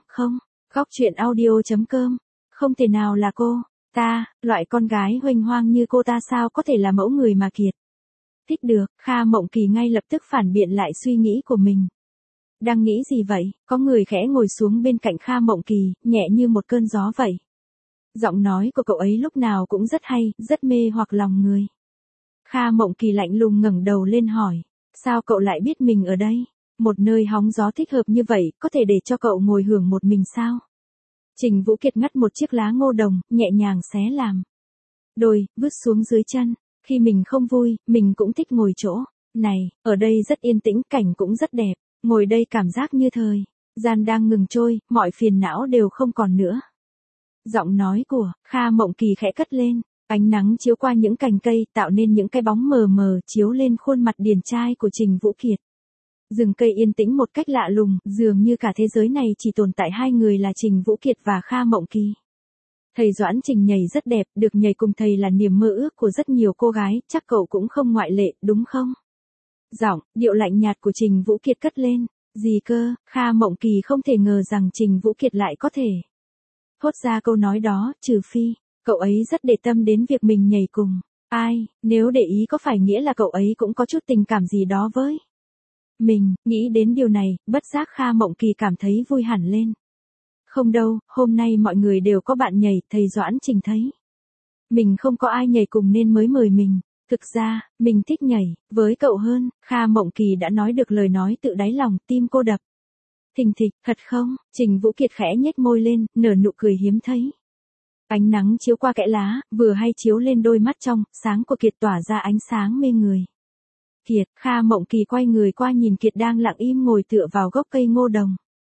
Speaker 1: Góc truyện audio.com. Không thể nào là cô. Loại con gái huênh hoang như cô ta sao có thể là mẫu người mà Kiệt thích được? Kha Mộng Kỳ ngay lập tức phản biện lại suy nghĩ của mình. Đang nghĩ gì vậy? Có người khẽ ngồi xuống bên cạnh Kha Mộng Kỳ, nhẹ như một cơn gió vậy. Giọng nói của cậu ấy lúc nào cũng rất hay, rất mê hoặc lòng người. Kha Mộng Kỳ lạnh lùng ngẩng đầu lên hỏi. Sao cậu lại biết mình ở đây? Một nơi hóng gió thích hợp như vậy, có thể để cho cậu ngồi hưởng một mình sao? Trình Vũ Kiệt ngắt một chiếc lá ngô đồng, nhẹ nhàng xé làm đôi, vứt xuống dưới chân. Khi mình không vui, mình cũng thích ngồi chỗ này, ở đây rất yên tĩnh, cảnh cũng rất đẹp. Ngồi đây cảm giác như thời gian đang ngừng trôi, mọi phiền não đều không còn nữa. Giọng nói của Kha Mộng Kỳ khẽ cất lên, ánh nắng chiếu qua những cành cây, tạo nên những cái bóng mờ mờ chiếu lên khuôn mặt điển trai của Trình Vũ Kiệt. Rừng cây yên tĩnh một cách lạ lùng, dường như cả thế giới này chỉ tồn tại hai người là Trình Vũ Kiệt và Kha Mộng Kỳ. Thầy Doãn Trình nhảy rất đẹp, được nhảy cùng thầy là niềm mơ ước của rất nhiều cô gái, chắc cậu cũng không ngoại lệ, đúng không? Giọng, điệu lạnh nhạt của Trình Vũ Kiệt cất lên. Gì cơ? Kha Mộng Kỳ không thể ngờ rằng Trình Vũ Kiệt lại có thể thốt ra câu nói đó, trừ phi cậu ấy rất để tâm đến việc mình nhảy cùng ai, nếu để ý có phải nghĩa là cậu ấy cũng có chút tình cảm gì đó với mình. Nghĩ đến điều này, bất giác Kha Mộng Kỳ cảm thấy vui hẳn lên. Không đâu, hôm nay mọi người đều có bạn nhảy, thầy Doãn Trình thấy mình không có ai nhảy cùng nên mới mời mình. Thực ra, mình thích nhảy với cậu hơn. Kha Mộng Kỳ đã nói được lời nói tự đáy lòng, tim cô đập thình thịch. Thật không? Trình Vũ Kiệt khẽ nhếch môi lên, nở nụ cười hiếm thấy. Ánh nắng chiếu qua kẽ lá, vừa hay chiếu lên đôi mắt trong sáng của Kiệt tỏa ra ánh sáng mê người. Kiệt, Kha Mộng Kỳ quay người qua nhìn Kiệt đang lặng im ngồi tựa vào gốc cây ngô đồng.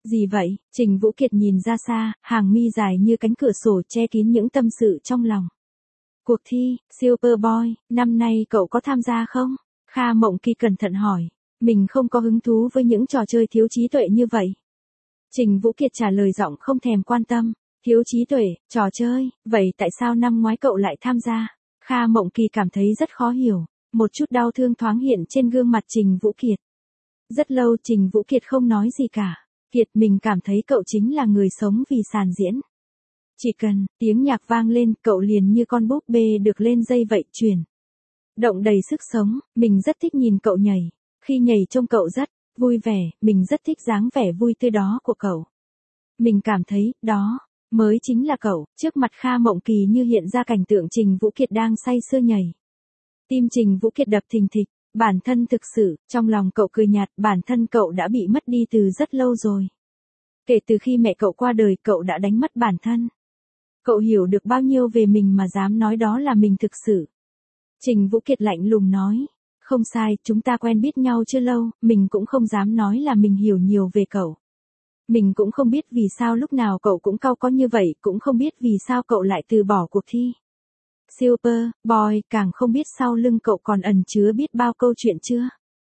Speaker 1: Gì vậy? Trình Vũ Kiệt nhìn ra xa, hàng mi dài như cánh cửa sổ che kín những tâm sự trong lòng. Cuộc thi, Superboy, năm nay cậu có tham gia không? Kha Mộng Kỳ cẩn thận hỏi. Mình không có hứng thú với những trò chơi thiếu trí tuệ như vậy. Trình Vũ Kiệt trả lời giọng không thèm quan tâm. Thiếu trí tuệ, trò chơi, vậy tại sao năm ngoái cậu lại tham gia? Kha Mộng Kỳ cảm thấy rất khó hiểu. Một chút đau thương thoáng hiện trên gương mặt Trình Vũ Kiệt. Rất lâu Trình Vũ Kiệt không nói gì cả. Kiệt, mình cảm thấy cậu chính là người sống vì sàn diễn. Chỉ cần tiếng nhạc vang lên, cậu liền như con búp bê được lên dây vậy, chuyển động đầy sức sống. Mình rất thích nhìn cậu nhảy. Khi nhảy trông cậu rất vui vẻ, mình rất thích dáng vẻ vui tươi đó của cậu. Mình cảm thấy, đó mới chính là cậu. Trước mặt Kha Mộng Kỳ như hiện ra cảnh tượng Trình Vũ Kiệt đang say sưa nhảy. Tim Trình Vũ Kiệt đập thình thịch. Bản thân thực sự, trong lòng cậu cười nhạt, bản thân cậu đã bị mất đi từ rất lâu rồi. Kể từ khi mẹ cậu qua đời, cậu đã đánh mất bản thân. Cậu hiểu được bao nhiêu về mình mà dám nói đó là mình thực sự. Trình Vũ Kiệt lạnh lùng nói. Không sai, chúng ta quen biết nhau chưa lâu, mình cũng không dám nói là mình hiểu nhiều về cậu. Mình cũng không biết vì sao lúc nào cậu cũng cau có như vậy, cũng không biết vì sao cậu lại từ bỏ cuộc thi. Superboy, càng không biết sau lưng cậu còn ẩn chứa biết bao câu chuyện chưa.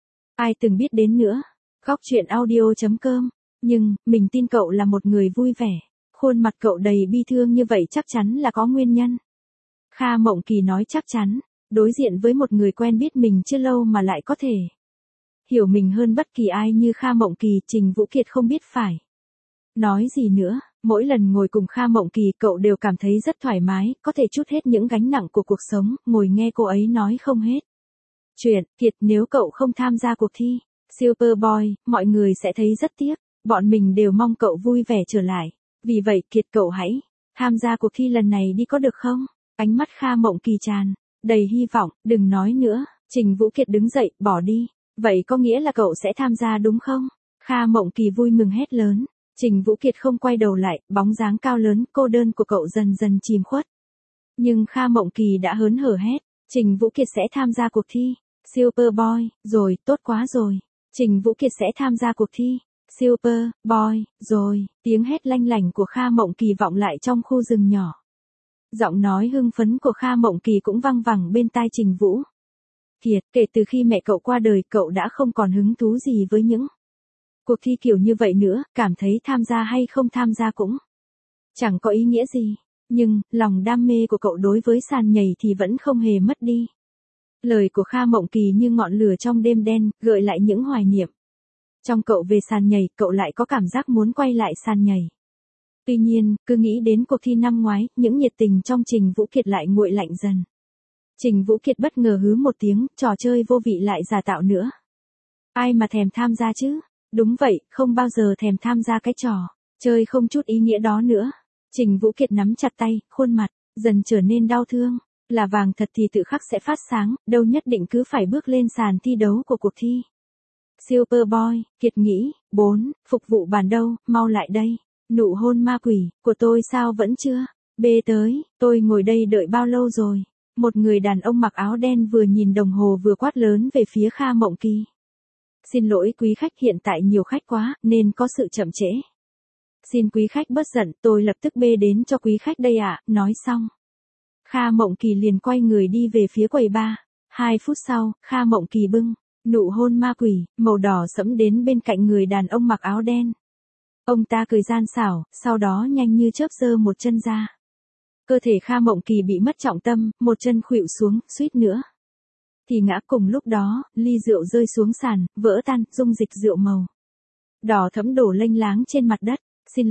Speaker 1: Ai từng biết đến nữa. Góc chuyện audio.com. Nhưng, mình tin cậu là một người vui vẻ. Khuôn mặt cậu đầy bi thương như vậy chắc chắn là có nguyên nhân. Kha Mộng Kỳ nói chắc chắn. Đối diện với một người quen biết mình chưa lâu mà lại có thể hiểu mình hơn bất kỳ ai như Kha Mộng Kỳ, Trình Vũ Kiệt không biết phải nói gì nữa. Mỗi lần ngồi cùng Kha Mộng Kỳ cậu đều cảm thấy rất thoải mái, có thể trút hết những gánh nặng của cuộc sống, ngồi nghe cô ấy nói không hết chuyện. Kiệt, nếu cậu không tham gia cuộc thi Superboy, mọi người sẽ thấy rất tiếc. Bọn mình đều mong cậu vui vẻ trở lại. Vì vậy Kiệt, cậu hãy tham gia cuộc thi lần này đi có được không? Ánh mắt Kha Mộng Kỳ tràn đầy hy vọng. Đừng nói nữa. Trình Vũ Kiệt đứng dậy, bỏ đi. Vậy có nghĩa là cậu sẽ tham gia đúng không? Kha Mộng Kỳ vui mừng hét lớn. Trình Vũ Kiệt không quay đầu lại, bóng dáng cao lớn, cô đơn của cậu dần dần chìm khuất. Nhưng Kha Mộng Kỳ đã hớn hở hét. Trình Vũ Kiệt sẽ tham gia cuộc thi Superboy, rồi, tốt quá rồi. Trình Vũ Kiệt sẽ tham gia cuộc thi Superboy, rồi. Tiếng hét lanh lảnh của Kha Mộng Kỳ vọng lại trong khu rừng nhỏ. Giọng nói hưng phấn của Kha Mộng Kỳ cũng vang vẳng bên tai Trình Vũ Kiệt. Kể từ khi mẹ cậu qua đời, cậu đã không còn hứng thú gì với những cuộc thi kiểu như vậy nữa, cảm thấy tham gia hay không tham gia cũng chẳng có ý nghĩa gì. Nhưng, lòng đam mê của cậu đối với sàn nhảy thì vẫn không hề mất đi. Lời của Kha Mộng Kỳ như ngọn lửa trong đêm đen, gợi lại những hoài niệm trong cậu về sàn nhảy. Cậu lại có cảm giác muốn quay lại sàn nhảy. Tuy nhiên, cứ nghĩ đến cuộc thi năm ngoái, những nhiệt tình trong Trình Vũ Kiệt lại nguội lạnh dần. Trình Vũ Kiệt bất ngờ hứ một tiếng, trò chơi vô vị lại giả tạo nữa. Ai mà thèm tham gia chứ? Đúng vậy, không bao giờ thèm tham gia cái trò chơi không chút ý nghĩa đó nữa. Trình Vũ Kiệt nắm chặt tay, khuôn mặt dần trở nên đau thương. Là vàng thật thì tự khắc sẽ phát sáng, đâu nhất định cứ phải bước lên sàn thi đấu của cuộc thi Superboy. Kiệt nghĩ. 4. Phục vụ bàn đâu, mau lại đây. Nụ hôn ma quỷ của tôi sao vẫn chưa bê tới? Tôi ngồi đây đợi bao lâu rồi? Một người đàn ông mặc áo đen vừa nhìn đồng hồ vừa quát lớn về phía Kha Mộng Kỳ. Xin lỗi quý khách, hiện tại nhiều khách quá, nên có sự chậm trễ. Xin quý khách bớt giận, tôi lập tức bê đến cho quý khách đây ạ. Nói xong, Kha Mộng Kỳ liền quay người đi về phía quầy bar. 2 phút sau, Kha Mộng Kỳ bưng nụ hôn ma quỷ màu đỏ sẫm đến bên cạnh người đàn ông mặc áo đen. Ông ta cười gian xảo, sau đó nhanh như chớp giơ một chân ra. Cơ thể Kha Mộng Kỳ bị mất trọng tâm, một chân khuỵu xuống, suýt nữa thì ngã. Cùng lúc đó, ly rượu rơi xuống sàn, vỡ tan, dung dịch rượu màu đỏ thẫm đổ lênh láng trên mặt đất.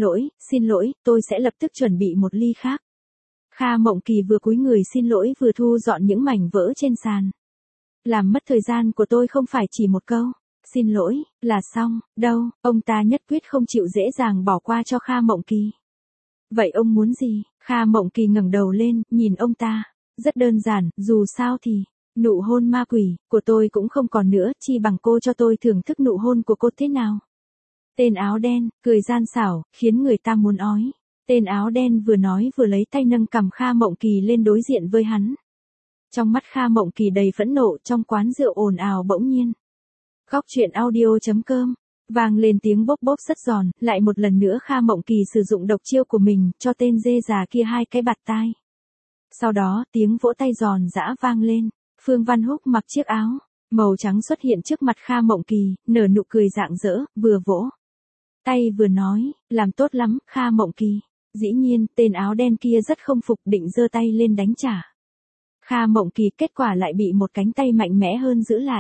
Speaker 1: Xin lỗi, tôi sẽ lập tức chuẩn bị một ly khác. Kha Mộng Kỳ vừa cúi người xin lỗi vừa thu dọn những mảnh vỡ trên sàn. Làm mất thời gian của tôi không phải chỉ một câu xin lỗi là xong đâu. Ông ta nhất quyết không chịu dễ dàng bỏ qua cho Kha Mộng Kỳ. Vậy ông muốn gì? Kha Mộng Kỳ ngẩng đầu lên, nhìn ông ta. Rất đơn giản, dù sao thì nụ hôn ma quỷ của tôi cũng không còn nữa, chi bằng cô cho tôi thưởng thức nụ hôn của cô thế nào? Tên áo đen cười gian xảo, khiến người ta muốn ói. Tên áo đen vừa nói vừa lấy tay nâng cằm Kha Mộng Kỳ lên đối diện với hắn. Trong mắt Kha Mộng Kỳ đầy phẫn nộ. Trong quán rượu ồn ào bỗng nhiên. Góc chuyện audio.com Vang lên tiếng bốp bốp rất giòn, lại một lần nữa Kha Mộng Kỳ sử dụng độc chiêu của mình, cho tên dê già kia 2 cái bạt tai. Sau đó, tiếng vỗ tay giòn giã vang lên, Phương Văn Húc mặc chiếc áo màu trắng xuất hiện trước mặt Kha Mộng Kỳ, nở nụ cười rạng rỡ, vừa vỗ tay vừa nói, làm tốt lắm, Kha Mộng Kỳ. Dĩ nhiên, tên áo đen kia rất không phục, định giơ tay lên đánh trả Kha Mộng Kỳ, kết quả lại bị một cánh tay mạnh mẽ hơn giữ lại.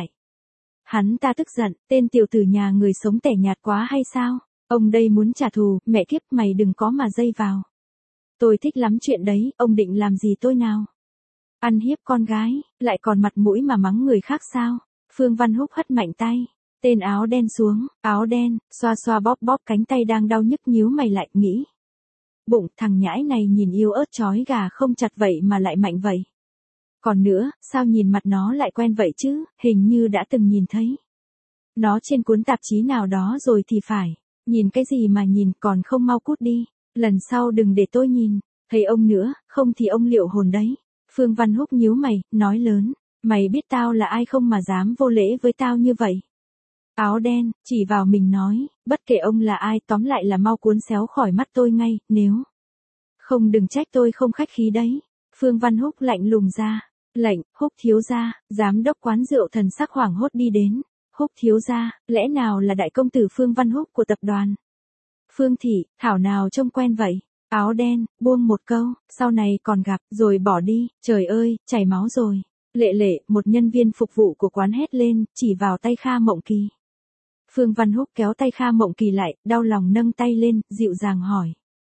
Speaker 1: Hắn ta tức giận, tên tiểu tử nhà người sống tẻ nhạt quá hay sao? Ông đây muốn trả thù, mẹ kiếp mày đừng có mà dây vào. Tôi thích lắm chuyện đấy, ông định làm gì tôi nào? Ăn hiếp con gái, lại còn mặt mũi mà mắng người khác sao? Phương Văn Húc hất mạnh tay. Tên áo đen xuống, áo đen, xoa xoa bóp bóp cánh tay đang đau nhức, nhíu mày lại, nghĩ. Bụng, thằng nhãi này nhìn yêu ớt chói gà không chặt vậy mà lại mạnh vậy. Còn nữa, sao nhìn mặt nó lại quen vậy chứ, hình như đã từng nhìn thấy nó trên cuốn tạp chí nào đó rồi thì phải. Nhìn cái gì mà nhìn, còn không mau cút đi, lần sau đừng để tôi nhìn thấy ông nữa, không thì ông liệu hồn đấy. Phương Văn Húc nhíu mày, nói lớn, mày biết tao là ai không mà dám vô lễ với tao như vậy? Áo đen, chỉ vào mình nói, bất kể ông là ai, tóm lại là mau cuốn xéo khỏi mắt tôi ngay, nếu không đừng trách tôi không khách khí đấy. Phương Văn Húc lạnh lùng ra lệnh, Húc thiếu gia. Giám đốc quán rượu thần sắc hoảng hốt đi đến. Húc thiếu gia, lẽ nào là đại công tử Phương Văn Húc của tập đoàn Phương Thị, thảo nào trông quen vậy? Áo đen, buông một câu, sau này còn gặp, rồi bỏ đi, trời ơi, chảy máu rồi. Lệ lệ, một nhân viên phục vụ của quán hét lên, chỉ vào tay Kha Mộng Kỳ. Phương Văn Húc kéo tay Kha Mộng Kỳ lại, đau lòng nâng tay lên, dịu dàng hỏi.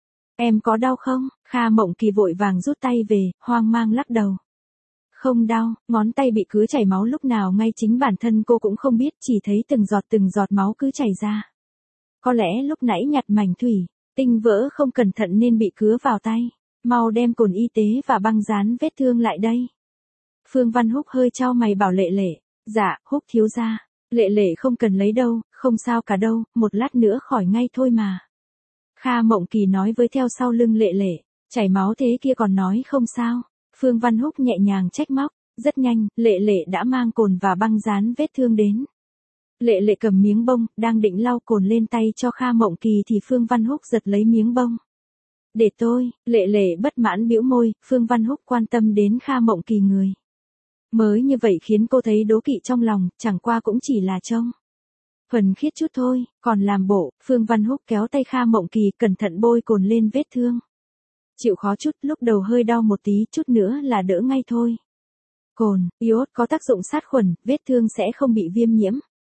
Speaker 1: Em có đau không? Kha Mộng Kỳ vội vàng rút tay về, hoang mang lắc đầu. Không đau, ngón tay bị cứa chảy máu lúc nào ngay chính bản thân cô cũng không biết, chỉ thấy từng giọt máu cứ chảy ra. Có lẽ lúc nãy nhặt mảnh thủy tinh vỡ không cẩn thận nên bị cứa vào tay. Mau đem cồn y tế và băng dán vết thương lại đây. Phương Văn Húc hơi chau mày bảo Lệ lệ. Dạ, Húc thiếu gia. Lệ lệ không cần lấy đâu, không sao cả đâu, một lát nữa khỏi ngay thôi mà. Kha Mộng Kỳ nói với theo sau lưng Lệ lệ. Chảy máu thế kia còn nói không sao. Phương Văn Húc nhẹ nhàng trách móc. Rất nhanh, Lệ lệ đã mang cồn và băng dán vết thương đến. Lệ lệ cầm miếng bông, đang định lau cồn lên tay cho Kha Mộng Kỳ thì Phương Văn Húc giật lấy miếng bông. Để tôi, Lệ lệ bất mãn bĩu môi, Phương Văn Húc quan tâm đến Kha Mộng Kỳ người mới như vậy khiến cô thấy đố kỵ trong lòng, chẳng qua cũng chỉ là trông thuần khiết chút thôi, còn làm bộ. Phương Văn Húc kéo tay Kha Mộng Kỳ cẩn thận bôi cồn lên vết thương. Chịu khó chút, lúc đầu hơi đau một tí, chút nữa là đỡ ngay thôi. Cồn, iốt có tác dụng sát khuẩn, vết thương sẽ không bị viêm nhiễm.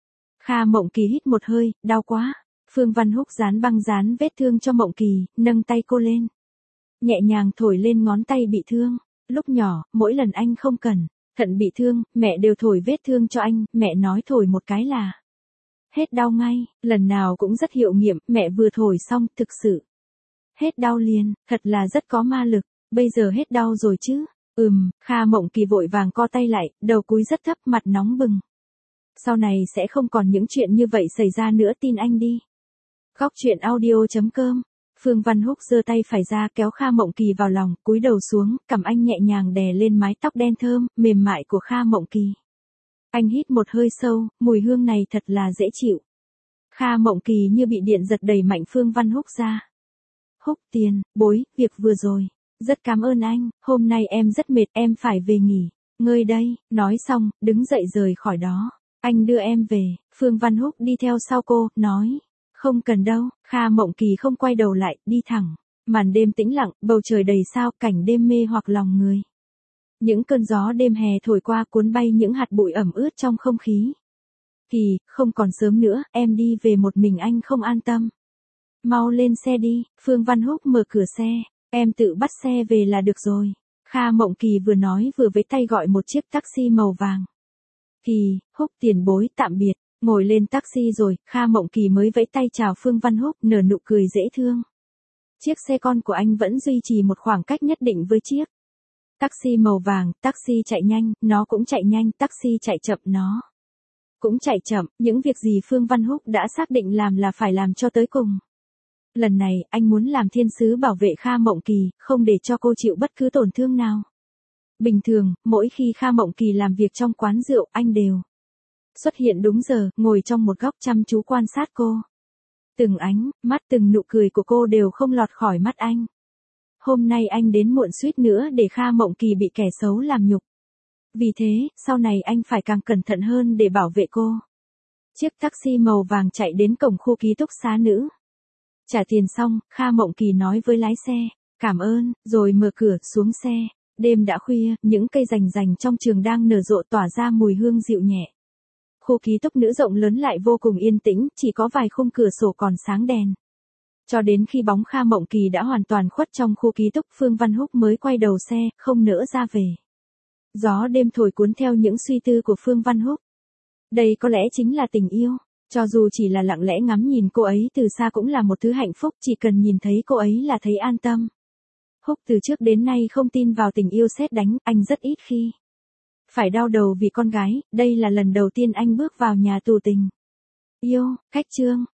Speaker 1: Kha Mộng Kỳ hít một hơi, đau quá. Phương Văn Húc băng dán vết thương cho Mộng Kỳ, nâng tay cô lên. Nhẹ nhàng thổi lên ngón tay bị thương. Lúc nhỏ, mỗi lần anh không cẩn thận bị thương, mẹ đều thổi vết thương cho anh, mẹ nói thổi một cái là hết đau ngay, lần nào cũng rất hiệu nghiệm, mẹ vừa thổi xong, thực sự hết đau liền, thật là rất có ma lực, bây giờ hết đau rồi chứ. Kha Mộng Kỳ vội vàng co tay lại, đầu cúi rất thấp, mặt nóng bừng. Sau này sẽ không còn những chuyện như vậy xảy ra nữa, tin anh đi. Góc truyện audio.com. Phương Văn Húc giơ tay phải ra kéo Kha Mộng Kỳ vào lòng, cúi đầu xuống, cầm anh nhẹ nhàng đè lên mái tóc đen thơm, mềm mại của Kha Mộng Kỳ. Anh hít một hơi sâu, mùi hương này thật là dễ chịu. Kha Mộng Kỳ như bị điện giật đẩy mạnh Phương Văn Húc ra. Húc tiền, bối, việc vừa rồi. Rất cảm ơn anh, hôm nay em rất mệt, em phải về nghỉ ngơi đây. Nói xong, đứng dậy rời khỏi đó. Anh đưa em về. Phương Văn Húc đi theo sau cô, nói. Không cần đâu. Kha Mộng Kỳ không quay đầu lại, đi thẳng. Màn đêm tĩnh lặng, bầu trời đầy sao, cảnh đêm mê hoặc lòng người. Những cơn gió đêm hè thổi qua cuốn bay những hạt bụi ẩm ướt trong không khí. Kỳ, không còn sớm nữa, em đi về một mình anh không an tâm. Mau lên xe đi. Phương Văn Húc mở cửa xe. Em tự bắt xe về là được rồi. Kha Mộng Kỳ vừa nói vừa với tay gọi một chiếc taxi màu vàng. Kỳ, Húc tiền bối, tạm biệt. Ngồi lên taxi rồi, Kha Mộng Kỳ mới vẫy tay chào Phương Văn Húc, nở nụ cười dễ thương. Chiếc xe con của anh vẫn duy trì một khoảng cách nhất định với chiếc taxi màu vàng. Taxi chạy nhanh, nó cũng chạy nhanh, taxi chạy chậm, nó cũng chạy chậm. Những việc gì Phương Văn Húc đã xác định làm là phải làm cho tới cùng. Lần này, anh muốn làm thiên sứ bảo vệ Kha Mộng Kỳ, không để cho cô chịu bất cứ tổn thương nào. Bình thường, mỗi khi Kha Mộng Kỳ làm việc trong quán rượu, anh đều Xuất hiện đúng giờ, ngồi trong một góc chăm chú quan sát cô. Từng ánh mắt từng nụ cười của cô đều không lọt khỏi mắt anh. Hôm nay anh đến muộn suýt nữa để Kha Mộng Kỳ bị kẻ xấu làm nhục. Vì thế, sau này anh phải càng cẩn thận hơn để bảo vệ cô. Chiếc taxi màu vàng chạy đến cổng khu ký túc xá nữ. Trả tiền xong, Kha Mộng Kỳ nói với lái xe, cảm ơn, rồi mở cửa xuống xe. Đêm đã khuya, những cây rành rành trong trường đang nở rộ tỏa ra mùi hương dịu nhẹ. Khu ký túc nữ rộng lớn lại vô cùng yên tĩnh, chỉ có vài khung cửa sổ còn sáng đèn. Cho đến khi bóng Kha Mộng Kỳ đã hoàn toàn khuất trong khu ký túc, Phương Văn Húc mới quay đầu xe, không nỡ ra về. Gió đêm thổi cuốn theo những suy tư của Phương Văn Húc. Đây có lẽ chính là tình yêu. Cho dù chỉ là lặng lẽ ngắm nhìn cô ấy từ xa cũng là một thứ hạnh phúc, chỉ cần nhìn thấy cô ấy là thấy an tâm. Húc từ trước đến nay không tin vào tình yêu sét đánh, anh rất ít khi phải đau đầu vì con gái, đây là lần đầu tiên anh bước vào nhà tù tình yêu. Khách chương.